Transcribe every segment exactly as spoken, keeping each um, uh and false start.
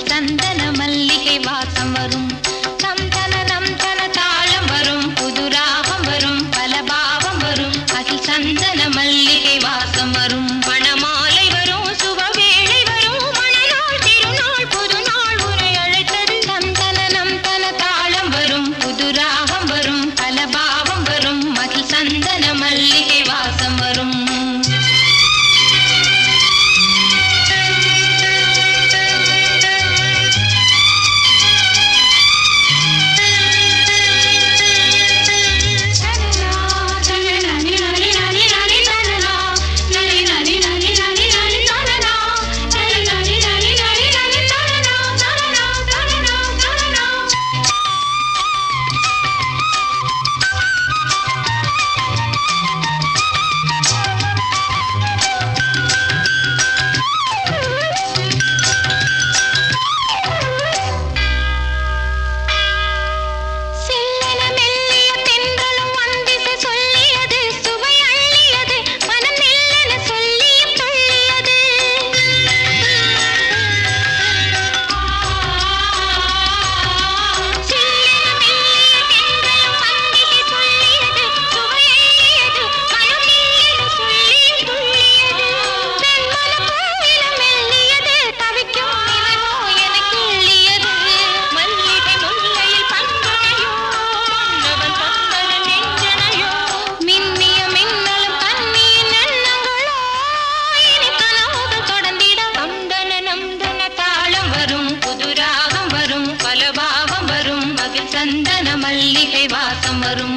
மகிழ் சந்தன மல்லிகை வாசம் வரும். நம் தன நம் தன தாளம் வரும், புது ராகம் வரும், பல பாவம் வரும், மகிழ் சந்தன மல்லிகை வாசம் வரும். மணமாலை வரும், சுபவேளை வரும், மணநாள் திருநாள் புது நாள் உரை அழைத்தது. நம் தன நம் தன தாளம் வரும், புது ராகம் வரும், பல பாவம் வரும், மகிழ் சந்தன மல்லிகை வாசம் வரும். சந்தன மல்லிகை வாசம் வரும்.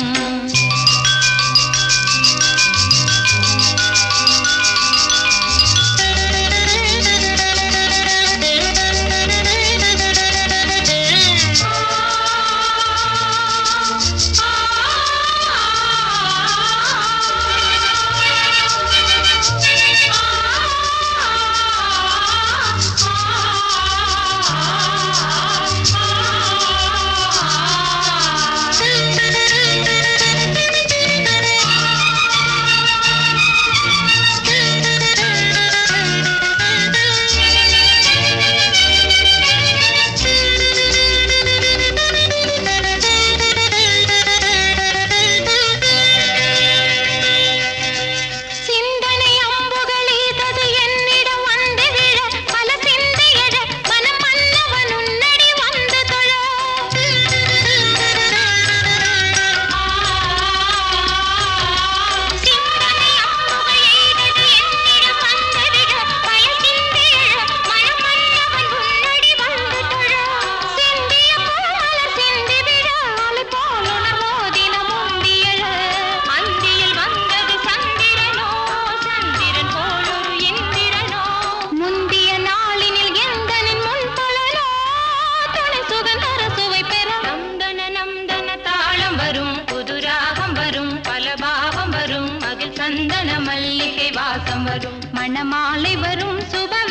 சந்தன மல்லிகை வாசம் வரும், மணமாலை வரும், சுப